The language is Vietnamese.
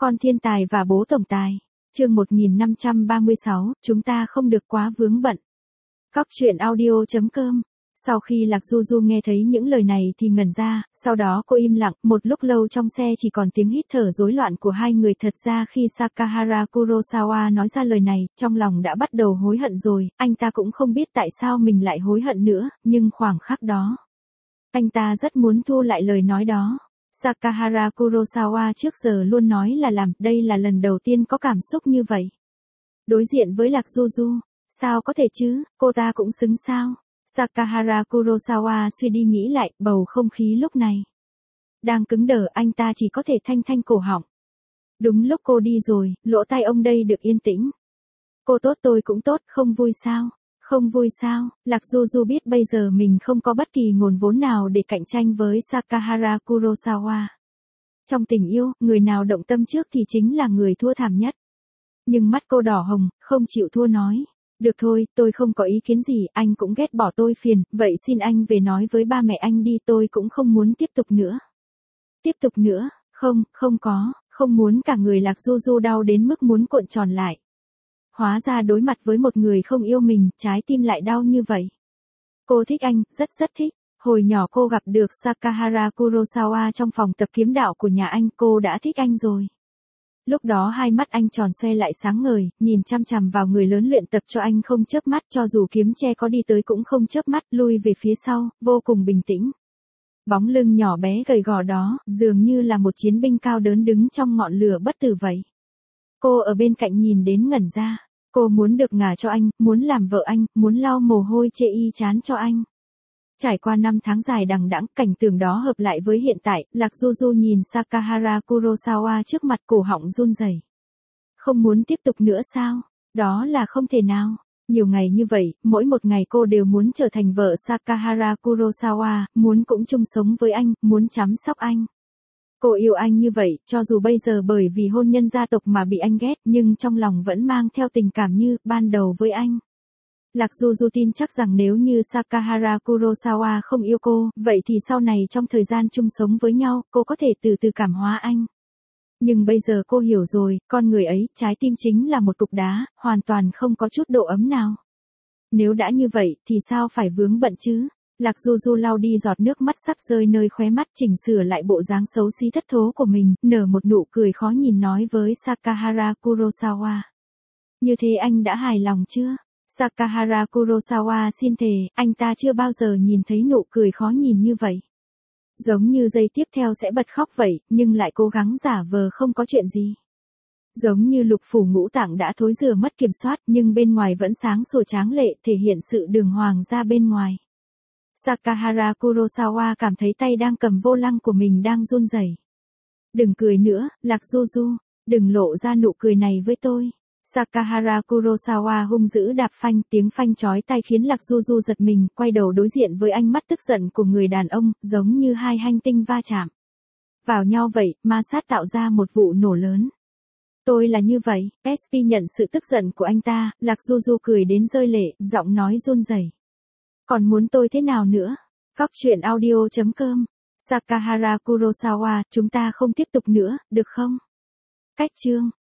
Con thiên tài và bố tổng tài. Chương 1536, chúng ta không được quá vướng bận. Cóc truyện audio.com. Sau khi Lạc Du Du nghe thấy những lời này thì ngẩn ra, sau đó cô im lặng, một lúc lâu trong xe chỉ còn tiếng hít thở rối loạn của hai người. Thật ra khi Sakahara Kurosawa nói ra lời này, trong lòng đã bắt đầu hối hận rồi, anh ta cũng không biết tại sao mình lại hối hận nữa, nhưng khoảnh khắc đó, anh ta rất muốn thu lại lời nói đó. Sakahara Kurosawa trước giờ luôn nói là làm, đây là lần đầu tiên có cảm xúc như vậy. Đối diện với Lạc Du Du, sao có thể chứ, cô ta cũng xứng sao? Sakahara Kurosawa suy đi nghĩ lại, bầu không khí lúc này đang cứng đờ, anh ta chỉ có thể thanh cổ họng. Đúng lúc cô đi rồi, lỗ tai ông đây được yên tĩnh. Cô tốt tôi cũng tốt, không vui sao? Không vui sao? Lạc Du Du biết bây giờ mình không có bất kỳ nguồn vốn nào để cạnh tranh với Sakahara Kurosawa. Trong tình yêu, người nào động tâm trước thì chính là người thua thảm nhất. Nhưng mắt cô đỏ hồng, không chịu thua nói. Được thôi, tôi không có ý kiến gì, anh cũng ghét bỏ tôi phiền, vậy xin anh về nói với ba mẹ anh đi, tôi cũng không muốn tiếp tục nữa. Tiếp tục nữa, không muốn. Cả người Lạc Du Du đau đến mức muốn cuộn tròn lại. Hóa ra đối mặt với một người không yêu mình, trái tim lại đau như vậy. Cô thích anh, rất thích. Hồi nhỏ cô gặp được Sakahara Kurosawa trong phòng tập kiếm đạo của nhà anh, cô đã thích anh rồi. Lúc đó hai mắt anh tròn xoe lại sáng ngời, nhìn chăm chằm vào người lớn luyện tập cho anh không chớp mắt, cho dù kiếm tre có đi tới cũng không chớp mắt, lui về phía sau, vô cùng bình tĩnh. Bóng lưng nhỏ bé gầy gò đó, dường như là một chiến binh cao đớn đứng trong ngọn lửa bất tử vậy. Cô ở bên cạnh nhìn đến ngẩn ra. Cô muốn được gả cho anh, muốn làm vợ anh, muốn lau mồ hôi chê y chán cho anh. Trải qua 5 tháng dài đằng đẵng, cảnh tượng đó hợp lại với hiện tại, Lạc Du Du nhìn Sakahara Kurosawa trước mặt, cổ họng run rẩy. Không muốn tiếp tục nữa sao? Đó là không thể nào. Nhiều ngày như vậy, mỗi một ngày cô đều muốn trở thành vợ Sakahara Kurosawa, muốn cũng chung sống với anh, muốn chăm sóc anh. Cô yêu anh như vậy, cho dù bây giờ bởi vì hôn nhân gia tộc mà bị anh ghét, nhưng trong lòng vẫn mang theo tình cảm như ban đầu với anh. Lạc Du Du tin chắc rằng nếu như Sakahara Kurosawa không yêu cô, vậy thì sau này trong thời gian chung sống với nhau, cô có thể từ từ cảm hóa anh. Nhưng bây giờ cô hiểu rồi, con người ấy, trái tim chính là một cục đá, hoàn toàn không có chút độ ấm nào. Nếu đã như vậy, thì sao phải vướng bận chứ? Lạc Du Du lau đi giọt nước mắt sắp rơi nơi khóe mắt, chỉnh sửa lại bộ dáng xấu xí thất thố của mình, nở một nụ cười khó nhìn nói với Sakahara Kurosawa. Như thế anh đã hài lòng chưa? Sakahara Kurosawa xin thề, anh ta chưa bao giờ nhìn thấy nụ cười khó nhìn như vậy. Giống như giây tiếp theo sẽ bật khóc vậy, nhưng lại cố gắng giả vờ không có chuyện gì. Giống như lục phủ ngũ tạng đã thối rữa mất kiểm soát, nhưng bên ngoài vẫn sáng sủa tráng lệ, thể hiện sự đường hoàng ra bên ngoài. Sakahara Kurosawa cảm thấy tay đang cầm vô lăng của mình đang run rẩy. Đừng cười nữa, Lạc Du Du, đừng lộ ra nụ cười này với tôi. Sakahara Kurosawa hung dữ đạp phanh, tiếng phanh chói tai khiến Lạc Du Du giật mình, quay đầu đối diện với ánh mắt tức giận của người đàn ông, giống như hai hành tinh va chạm vào nhau vậy, ma sát tạo ra một vụ nổ lớn. Tôi là như vậy, SP nhận sự tức giận của anh ta, Lạc Du Du cười đến rơi lệ, giọng nói run rẩy. Còn muốn tôi thế nào nữa? Cóc truyện audio.com. Sakahara Kurosawa, chúng ta không tiếp tục nữa, được không? Cách chương